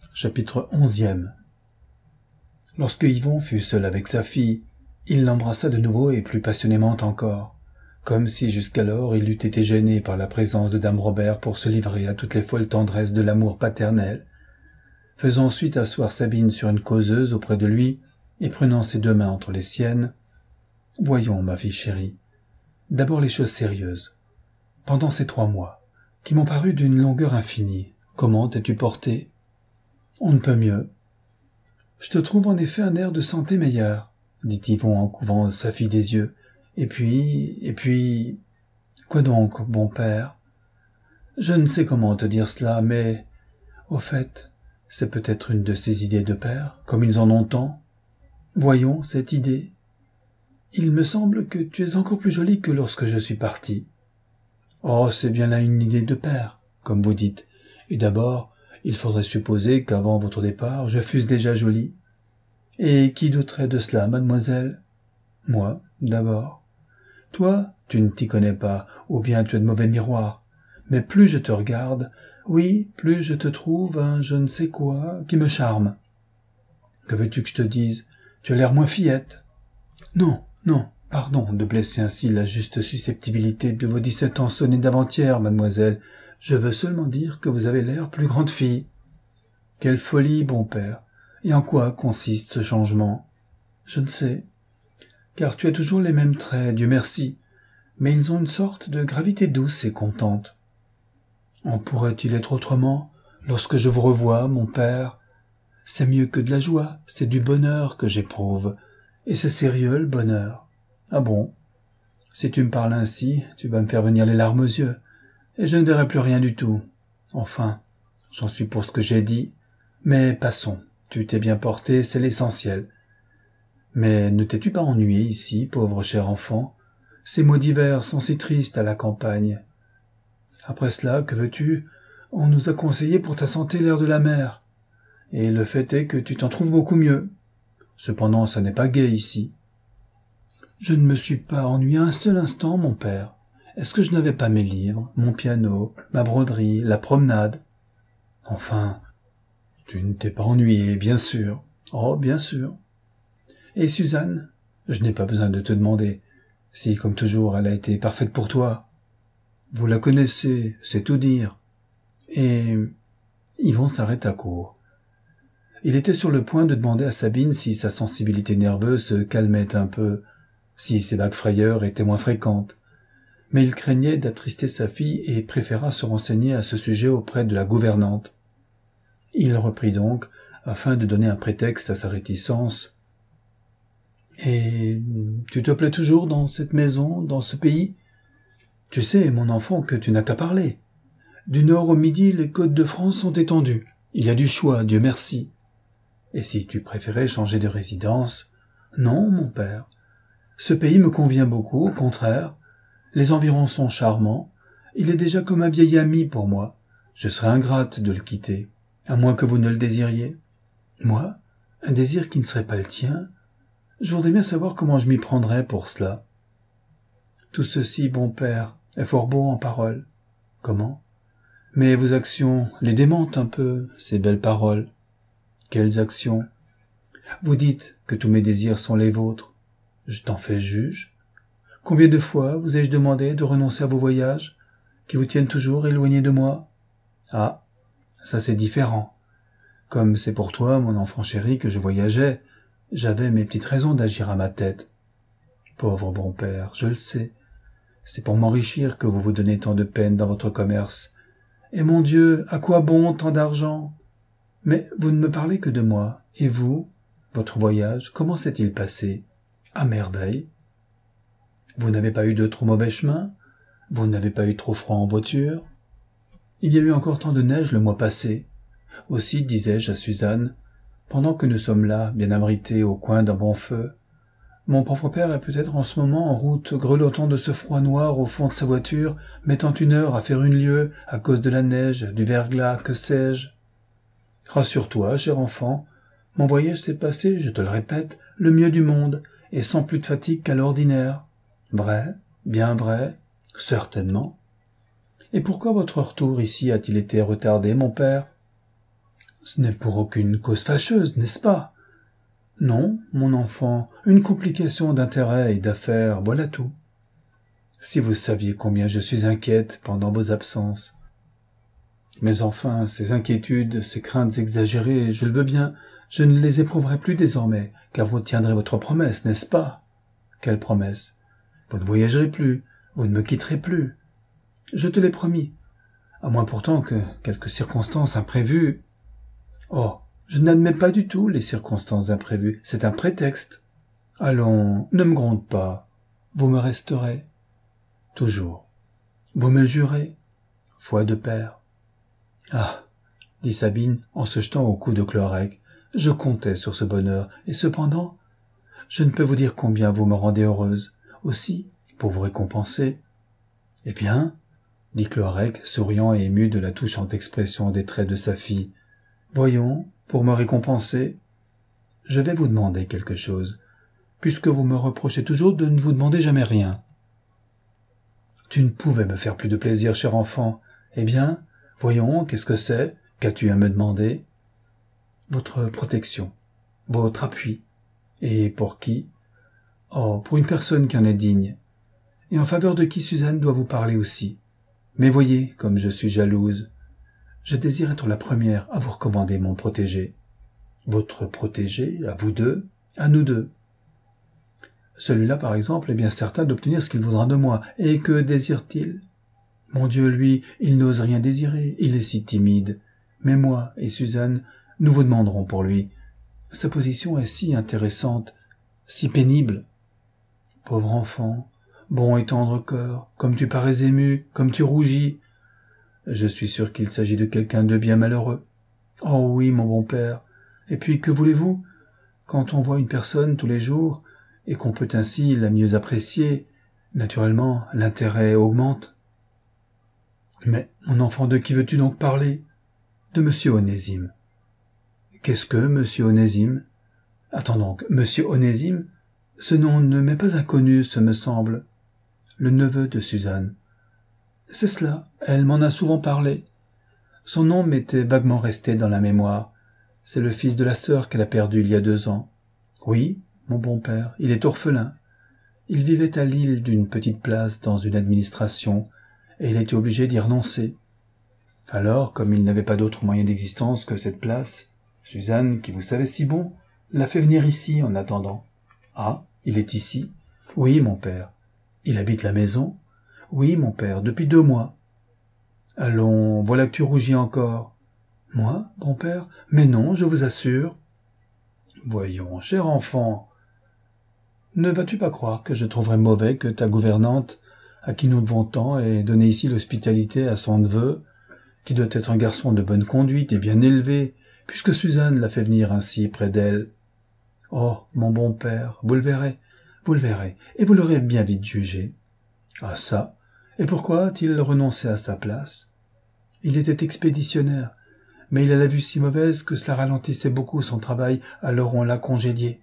Chapitre 11. Lorsque Yvon fut seul avec sa fille, il l'embrassa de nouveau et plus passionnément encore, comme si jusqu'alors il eût été gêné par la présence de dame Robert pour se livrer à toutes les folles tendresses de l'amour paternel, faisant ensuite asseoir Sabine sur une causeuse auprès de lui et prenant ses deux mains entre les siennes. « Voyons, ma fille chérie, d'abord les choses sérieuses. Pendant ces 3 mois, qui m'ont paru d'une longueur infinie, comment t'es-tu portée ? On ne peut mieux. Je te trouve en effet un air de santé meilleur, dit Yvon en couvant sa fille des yeux. Et puis... Quoi donc, bon père ? Je ne sais comment te dire cela, mais... Au fait, c'est peut-être une de ces idées de père, comme ils en ont tant. Voyons, cette idée. Il me semble que tu es encore plus jolie que lorsque je suis parti. Oh, c'est bien là une idée de père, comme vous dites. Et d'abord, il faudrait supposer qu'avant votre départ, je fusse déjà jolie. Et qui douterait de cela, mademoiselle ? Moi, d'abord. Toi, tu ne t'y connais pas, ou bien tu es de mauvais miroir. Mais plus je te regarde, oui, plus je te trouve un je ne sais quoi qui me charme. Que veux-tu que je te dise ? Tu as l'air moins fillette. Non, pardon de blesser ainsi la juste susceptibilité de vos 17 ans sonnés d'avant-hier, mademoiselle. Je veux seulement dire que vous avez l'air plus grande fille. Quelle folie, bon père. Et en quoi consiste ce changement ? Je ne sais. Car tu as toujours les mêmes traits, Dieu merci. Mais ils ont une sorte de gravité douce et contente. En pourrait-il être autrement, lorsque je vous revois, mon père ? C'est mieux que de la joie, c'est du bonheur que j'éprouve. Et c'est sérieux, le bonheur. Ah bon ? Si tu me parles ainsi, tu vas me faire venir les larmes aux yeux, et je ne verrai plus rien du tout. Enfin, j'en suis pour ce que j'ai dit, mais passons, tu t'es bien porté, c'est l'essentiel. Mais ne t'es-tu pas ennuyé ici, pauvre cher enfant ? Ces mots d'hiver sont si tristes à la campagne. Après cela, que veux-tu ? On nous a conseillé pour ta santé l'air de la mer, et le fait est que tu t'en trouves beaucoup mieux. Cependant, ça n'est pas gai ici. Je ne me suis pas ennuyé un seul instant, mon père. Est-ce que je n'avais pas mes livres, mon piano, ma broderie, la promenade ? Enfin, tu ne t'es pas ennuyé, bien sûr. Oh, bien sûr. Et Suzanne ? Je n'ai pas besoin de te demander, si, comme toujours, elle a été parfaite pour toi. Vous la connaissez, c'est tout dire. Et Yvon s'arrêta court. Il était sur le point de demander à Sabine si sa sensibilité nerveuse se calmait un peu, si ses vagues frayeurs étaient moins fréquentes. Mais il craignait d'attrister sa fille et préféra se renseigner à ce sujet auprès de la gouvernante. Il reprit donc, afin de donner un prétexte à sa réticence. « Et tu te plais toujours dans cette maison, dans ce pays ? Tu sais, mon enfant, que tu n'as qu'à parler. Du nord au midi, les côtes de France sont étendues. Il y a du choix, Dieu merci. Et si tu préférais changer de résidence ? Non, mon père. Ce pays me convient beaucoup, au contraire. Les environs sont charmants. Il est déjà comme un vieil ami pour moi. Je serais ingrate de le quitter, à moins que vous ne le désiriez. Moi, un désir qui ne serait pas le tien ? Je voudrais bien savoir comment je m'y prendrais pour cela. Tout ceci, bon père, est fort beau en paroles. Comment ? Mais vos actions les démentent un peu, ces belles paroles. Quelles actions ? Vous dites que tous mes désirs sont les vôtres. Je t'en fais juge. Combien de fois vous ai-je demandé de renoncer à vos voyages, qui vous tiennent toujours éloignés de moi ? Ah, ça c'est différent. Comme c'est pour toi, mon enfant chéri, que je voyageais, j'avais mes petites raisons d'agir à ma tête. Pauvre bon père, je le sais. C'est pour m'enrichir que vous vous donnez tant de peine dans votre commerce. Et mon Dieu, à quoi bon tant d'argent ? Mais vous ne me parlez que de moi. Et vous, votre voyage, comment s'est-il passé ? À merveille. Vous n'avez pas eu de trop mauvais chemin ? Vous n'avez pas eu trop froid en voiture ? Il y a eu encore tant de neige le mois passé. Aussi, disais-je à Suzanne, pendant que nous sommes là, bien abrités au coin d'un bon feu, mon pauvre père est peut-être en ce moment en route, grelottant de ce froid noir au fond de sa voiture, mettant 1 heure à faire 1 lieue à cause de la neige, du verglas, que sais-je. Rassure-toi, cher enfant, mon voyage s'est passé, je te le répète, le mieux du monde, et sans plus de fatigue qu'à l'ordinaire. Vrai, bien vrai, certainement. Et pourquoi votre retour ici a-t-il été retardé, mon père ? Ce n'est pour aucune cause fâcheuse, n'est-ce pas? Non, mon enfant, une complication d'intérêt et d'affaires, voilà tout. Si vous saviez combien je suis inquiète pendant vos absences. Mais enfin, ces inquiétudes, ces craintes exagérées, je le veux bien, je ne les éprouverai plus désormais, car vous tiendrez votre promesse, n'est-ce pas? Quelle promesse? Vous ne voyagerez plus, vous ne me quitterez plus. Je te l'ai promis, à moins pourtant que quelques circonstances imprévues... Oh, je n'admets pas du tout les circonstances imprévues, c'est un prétexte. Allons, ne me gronde pas, vous me resterez. Toujours. Vous me le jurez, foi de père. Ah, dit Sabine en se jetant au cou de Cloarec, je comptais sur ce bonheur, et cependant, je ne peux vous dire combien vous me rendez heureuse. Aussi, pour vous récompenser. Eh bien, dit Cloarec, souriant et ému de la touchante expression des traits de sa fille, voyons, pour me récompenser, je vais vous demander quelque chose, puisque vous me reprochez toujours de ne vous demander jamais rien. Tu ne pouvais me faire plus de plaisir, cher enfant. Eh bien, voyons, qu'est-ce que c'est? Qu'as-tu à me demander? Votre protection, votre appui. Et pour qui? Oh, pour une personne qui en est digne, et en faveur de qui Suzanne doit vous parler aussi. Mais voyez, comme je suis jalouse, je désire être la première à vous recommander mon protégé. Votre protégé, à vous deux, à nous deux. Celui-là, par exemple, est bien certain d'obtenir ce qu'il voudra de moi. Et que désire-t-il? Mon Dieu, lui, il n'ose rien désirer, il est si timide. Mais moi et Suzanne, nous vous demanderons pour lui. Sa position est si intéressante, si pénible. Pauvre enfant, bon et tendre cœur, comme tu parais ému, comme tu rougis. Je suis sûr qu'il s'agit de quelqu'un de bien malheureux. Oh oui, mon bon père. Et puis, que voulez-vous? Quand on voit une personne tous les jours, et qu'on peut ainsi la mieux apprécier, naturellement, l'intérêt augmente. Mais, mon enfant, de qui veux-tu donc parler? De monsieur Onésime. Qu'est-ce que monsieur Onésime? Attends donc, monsieur Onésime? Ce nom ne m'est pas inconnu, ce me semble. Le neveu de Suzanne. C'est cela, elle m'en a souvent parlé. Son nom m'était vaguement resté dans la mémoire. C'est le fils de la sœur qu'elle a perdu il y a 2 ans. Oui, mon bon père, il est orphelin. Il vivait à Lille d'une petite place dans une administration, et il a été obligé d'y renoncer. Alors, comme il n'avait pas d'autre moyen d'existence que cette place, Suzanne, qui vous savez si bon, l'a fait venir ici en attendant. Ah, il est ici? Oui, mon père. Il habite la maison? Oui, mon père, depuis 2 mois. Allons, voilà que tu rougis encore. Moi, bon père? Mais non, je vous assure. Voyons, cher enfant, ne vas-tu pas croire que je trouverais mauvais que ta gouvernante, à qui nous devons tant, ait donné ici l'hospitalité à son neveu, qui doit être un garçon de bonne conduite et bien élevé, puisque Suzanne l'a fait venir ainsi près d'elle? Oh, mon bon père, vous le verrez, et vous l'aurez bien vite jugé. Ah ça, et pourquoi a-t-il renoncé à sa place? Il était expéditionnaire, mais il a la vue si mauvaise que cela ralentissait beaucoup son travail, alors on l'a congédié.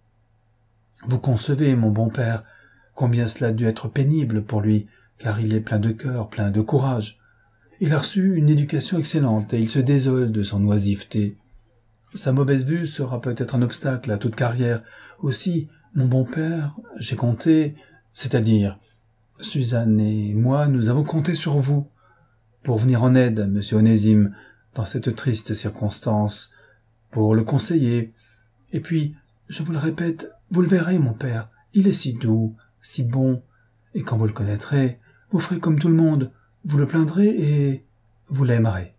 Vous concevez, mon bon père, combien cela a dû être pénible pour lui, car il est plein de cœur, plein de courage. Il a reçu une éducation excellente et il se désole de son oisiveté. Sa mauvaise vue sera peut-être un obstacle à toute carrière. Aussi, mon bon père, j'ai compté, c'est-à-dire, Suzanne et moi, nous avons compté sur vous, pour venir en aide à monsieur Onésime, dans cette triste circonstance, pour le conseiller. Et puis, je vous le répète, vous le verrez, mon père, il est si doux, si bon, et quand vous le connaîtrez, vous ferez comme tout le monde, vous le plaindrez et vous l'aimerez.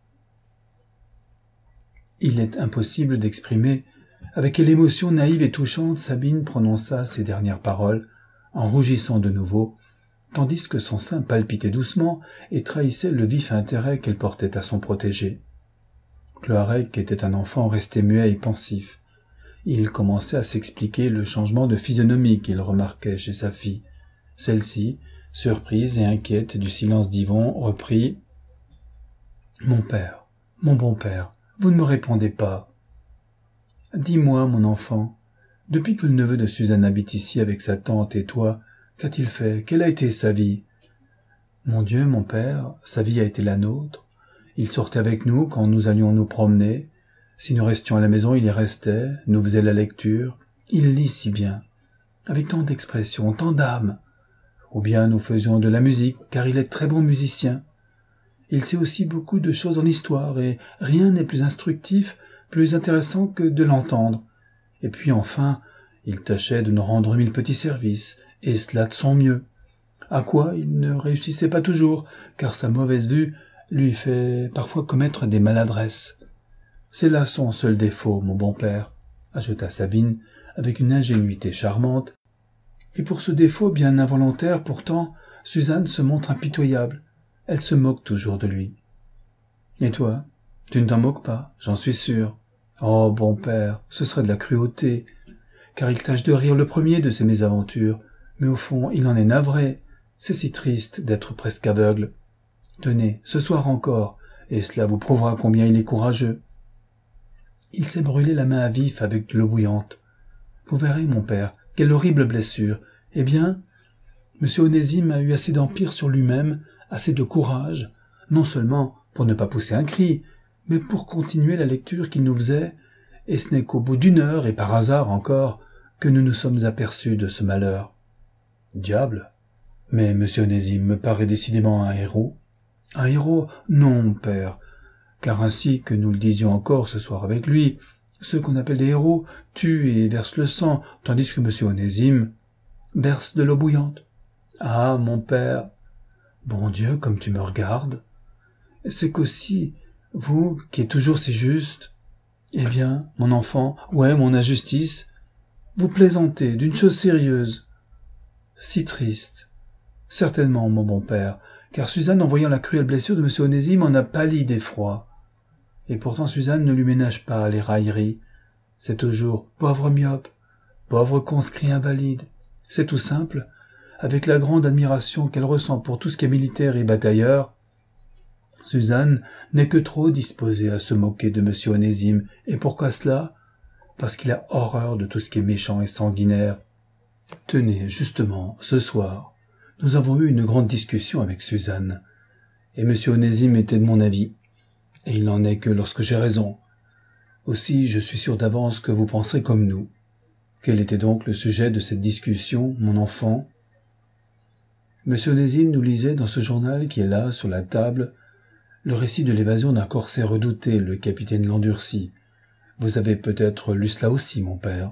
Il est impossible d'exprimer avec quelle émotion naïve et touchante Sabine prononça ces dernières paroles, en rougissant de nouveau, tandis que son sein palpitait doucement et trahissait le vif intérêt qu'elle portait à son protégé. Cloarec était un enfant resté muet et pensif. Il commençait à s'expliquer le changement de physionomie qu'il remarquait chez sa fille. Celle-ci, surprise et inquiète du silence d'Yvon, reprit « Mon père, mon bon père, vous ne me répondez pas. Dis-moi, mon enfant, depuis que le neveu de Suzanne habite ici avec sa tante et toi, qu'a-t-il fait? Quelle a été sa vie? Mon Dieu, mon père, sa vie a été la nôtre. Il sortait avec nous quand nous allions nous promener. Si nous restions à la maison, il y restait, nous faisait la lecture. Il lit si bien, avec tant d'expression, tant d'âme. Ou bien nous faisions de la musique, car il est très bon musicien. Il sait aussi beaucoup de choses en histoire, et rien n'est plus instructif, plus intéressant que de l'entendre. Et puis enfin, il tâchait de nous rendre 1000 petits services, et cela de son mieux. À quoi il ne réussissait pas toujours, car sa mauvaise vue lui fait parfois commettre des maladresses. C'est là son seul défaut, mon bon père, ajouta Sabine avec une ingénuité charmante. Et pour ce défaut bien involontaire pourtant, Suzanne se montre impitoyable. Elle se moque toujours de lui. Et toi, tu ne t'en moques pas, j'en suis sûr. Oh, bon père, ce serait de la cruauté, car il tâche de rire le premier de ses mésaventures, mais au fond, il en est navré. C'est si triste d'être presque aveugle. Tenez, ce soir encore, et cela vous prouvera combien il est courageux. Il s'est brûlé la main à vif avec de l'eau bouillante. Vous verrez, mon père, quelle horrible blessure. Eh bien, M. Onésime a eu assez d'empire sur lui-même, assez de courage, non seulement pour ne pas pousser un cri, mais pour continuer la lecture qu'il nous faisait, et ce n'est qu'au bout d'une heure, et par hasard encore, que nous nous sommes aperçus de ce malheur. Diable! Mais M. Onésime me paraît décidément un héros. Un héros? Non, père, car ainsi que nous le disions encore ce soir avec lui, ceux qu'on appelle des héros tuent et versent le sang, tandis que M. Onésime verse de l'eau bouillante. Ah, mon père, bon Dieu, comme tu me regardes, c'est qu'aussi, vous, qui êtes toujours si juste, eh bien, mon enfant, ouais, mon injustice, vous plaisantez d'une chose sérieuse, si triste. Certainement, mon bon père, car Suzanne, en voyant la cruelle blessure de M. Onésime, en a pâli d'effroi. Et pourtant Suzanne ne lui ménage pas les railleries. C'est toujours « pauvre myope, pauvre conscrit invalide ». C'est tout simple, avec la grande admiration qu'elle ressent pour tout ce qui est militaire et batailleur. Suzanne n'est que trop disposée à se moquer de M. Onésime. Et pourquoi cela? Parce qu'il a horreur de tout ce qui est méchant et sanguinaire. Tenez, justement, ce soir, nous avons eu une grande discussion avec Suzanne, et M. Onésime était de mon avis, et il n'en est que lorsque j'ai raison. Aussi, je suis sûr d'avance que vous penserez comme nous. Quel était donc le sujet de cette discussion, mon enfant? M. Onésime nous lisait dans ce journal qui est là, sur la table, le récit de l'évasion d'un corsaire redouté, le capitaine Landurcy. Vous avez peut-être lu cela aussi, mon père.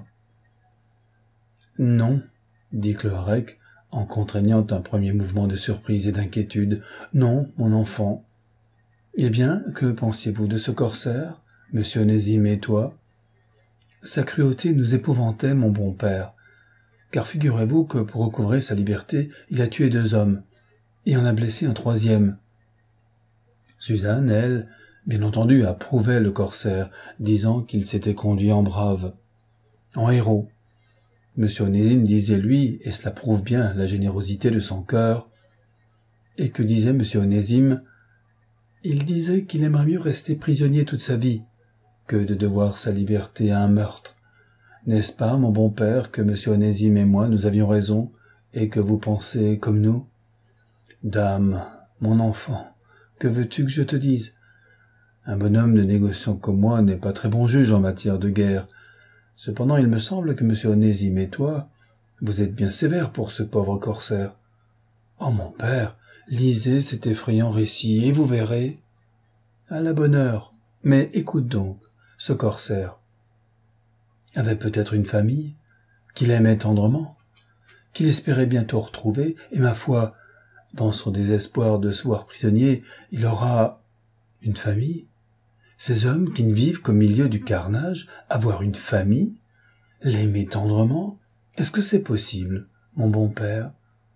Non, dit Cloarec, en contraignant un premier mouvement de surprise et d'inquiétude. Non, mon enfant. Eh bien, que pensiez-vous de ce corsaire, M. Onésime et toi? Sa cruauté nous épouvantait, mon bon père, car figurez-vous que pour recouvrer sa liberté, il a tué 2 hommes, et en a blessé un 3e. Suzanne, elle, bien entendu, approuvait le corsaire, disant qu'il s'était conduit en brave, en héros. M. Onésime disait, lui, et cela prouve bien la générosité de son cœur, et que disait M. Onésime? Il disait qu'il aimerait mieux rester prisonnier toute sa vie que de devoir sa liberté à un meurtre. N'est-ce pas, mon bon père, que M. Onésime et moi nous avions raison, et que vous pensez comme nous? Dame, mon enfant, que veux-tu que je te dise? Un bonhomme de négociant comme moi n'est pas très bon juge en matière de guerre. Cependant, il me semble que M. Onésime et toi, vous êtes bien sévères pour ce pauvre corsaire. Oh, mon père, lisez cet effrayant récit, et vous verrez. À la bonne heure. Mais écoute donc, ce corsaire avait peut-être une famille, qu'il aimait tendrement, qu'il espérait bientôt retrouver, et ma foi, dans son désespoir de se voir prisonnier, il aura une famille. Ces hommes qui ne vivent qu'au milieu du carnage, avoir une famille, l'aimer tendrement, est-ce que c'est possible, mon bon père?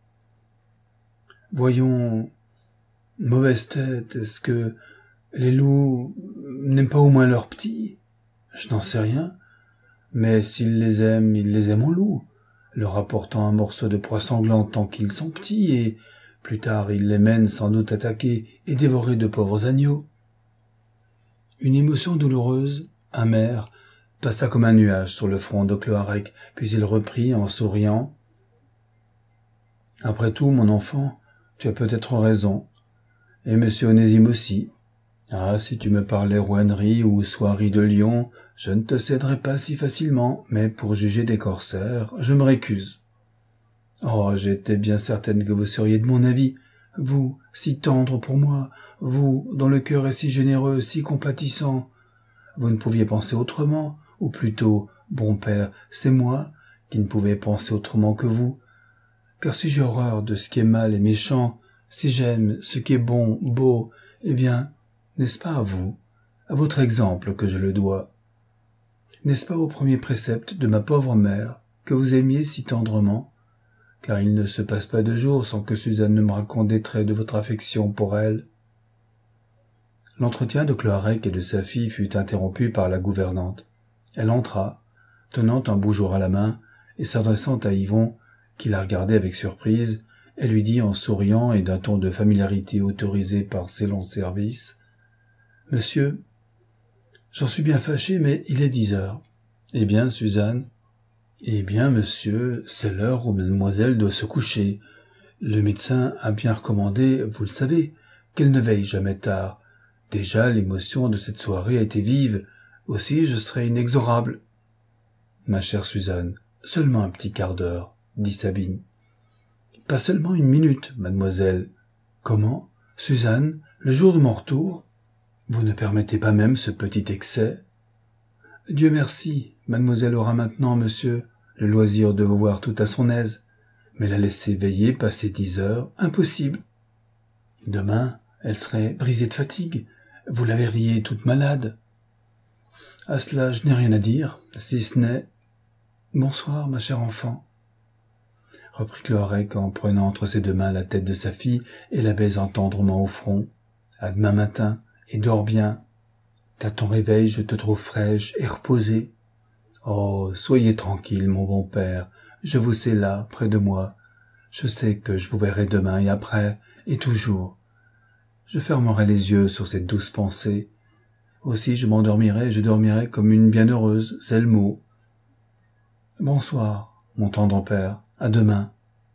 Voyons, mauvaise tête, est-ce que les loups n'aiment pas au moins leurs petits? Je n'en sais rien, mais s'ils les aiment, ils les aiment en loup, leur apportant un morceau de proie sanglante tant qu'ils sont petits, et plus tard ils les mènent sans doute attaquer et dévorer de pauvres agneaux. Une émotion douloureuse, amère, passa comme un nuage sur le front de Cloarec, puis il reprit en souriant. « Après tout, mon enfant, tu as peut-être raison, et M. Onésime aussi. Ah, si tu me parlais rouennerie ou soierie de Lyon, je ne te céderais pas si facilement, mais pour juger des corsaires, je me récuse. Oh, j'étais bien certaine que vous seriez de mon avis, vous, si tendre pour moi, vous, dont le cœur est si généreux, si compatissant. Vous ne pouviez penser autrement, ou plutôt, bon père, c'est moi qui ne pouvais penser autrement que vous. Car si j'ai horreur de ce qui est mal et méchant, si j'aime ce qui est bon, beau, eh bien, n'est-ce pas à vous, à votre exemple que je le dois? N'est-ce pas au premier précepte de ma pauvre mère, que vous aimiez si tendrement? Car il ne se passe pas de jour sans que Suzanne ne me raconte des traits de votre affection pour elle. L'entretien de Cloarec et de sa fille fut interrompu par la gouvernante. Elle entra, tenant un bougeoir à la main, et s'adressant à Yvon, qui la regardait avec surprise, elle lui dit en souriant et d'un ton de familiarité autorisé par ses longs services: « Monsieur, j'en suis bien fâché, mais il est 10 heures. » « Eh bien, Suzanne ? » ?»« Eh bien, monsieur, c'est l'heure où mademoiselle doit se coucher. Le médecin a bien recommandé, vous le savez, qu'elle ne veille jamais tard. Déjà, l'émotion de cette soirée a été vive. Aussi, je serai inexorable. »« Ma chère Suzanne, seulement un petit quart d'heure, » dit Sabine. « Pas seulement 1 minute, mademoiselle. »« Comment, Suzanne, le jour de mon retour ? Vous ne permettez pas même ce petit excès ? » ?»« Dieu merci, mademoiselle aura maintenant, monsieur, le loisir de vous voir tout à son aise. Mais la laisser veiller passer 10 heures, impossible. Demain, elle serait brisée de fatigue. Vous la verriez toute malade. » « À cela, je n'ai rien à dire, si ce n'est... »« Bonsoir, ma chère enfant. » reprit Cloarec en prenant entre ses 2 mains la tête de sa fille et la baisant tendrement au front. « À demain matin, et dors bien. Qu'à ton réveil, je te trouve fraîche et reposée. Oh, soyez tranquille, mon bon père, je vous sais là, près de moi. Je sais que je vous verrai demain et après, et toujours. Je fermerai les yeux sur cette douce pensée. Aussi je m'endormirai et je dormirai comme une bienheureuse, c'est le mot. Bonsoir, mon tendre père, à demain,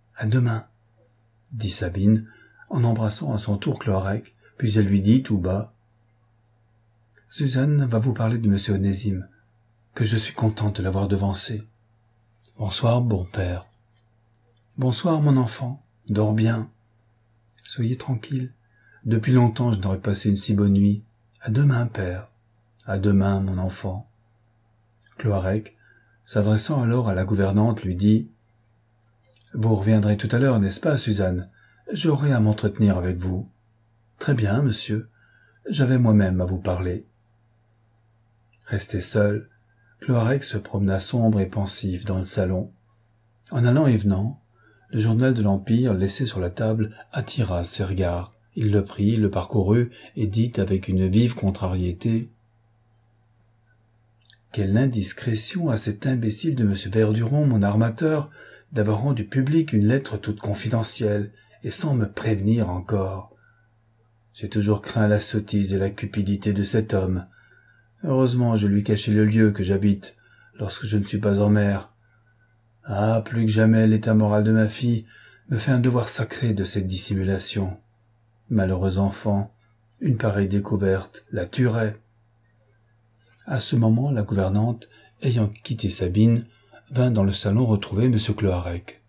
dit Sabine, en embrassant à son tour Cloarec, puis elle lui dit tout bas: « Suzanne va vous parler de monsieur Onésime, que je suis contente de l'avoir devancé. Bonsoir, bon père. »« Bonsoir, mon enfant, dors bien. Soyez tranquille. Depuis longtemps je n'aurais passé une si bonne nuit. À demain, père. À demain, mon enfant. » Cloarec, s'adressant alors à la gouvernante, lui dit: « Vous reviendrez tout à l'heure, n'est-ce pas, Suzanne? J'aurai à m'entretenir avec vous. »« Très bien, monsieur. J'avais moi-même à vous parler. » Resté seul, Cloarec se promena sombre et pensif dans le salon. En allant et venant, le journal de l'Empire laissé sur la table attira ses regards. Il le prit, le parcourut et dit avec une vive contrariété: « Quelle indiscrétion à cet imbécile de M. Verduron, mon armateur, d'avoir rendu publique une lettre toute confidentielle, et sans me prévenir encore. J'ai toujours craint la sottise et la cupidité de cet homme. Heureusement, je lui cachai le lieu que j'habite, lorsque je ne suis pas en mer. Ah, plus que jamais, l'état moral de ma fille me fait un devoir sacré de cette dissimulation. Malheureux enfant, une pareille découverte la tuerait. » À ce moment, la gouvernante, ayant quitté Sabine, vint dans le salon retrouver M. Cloarec.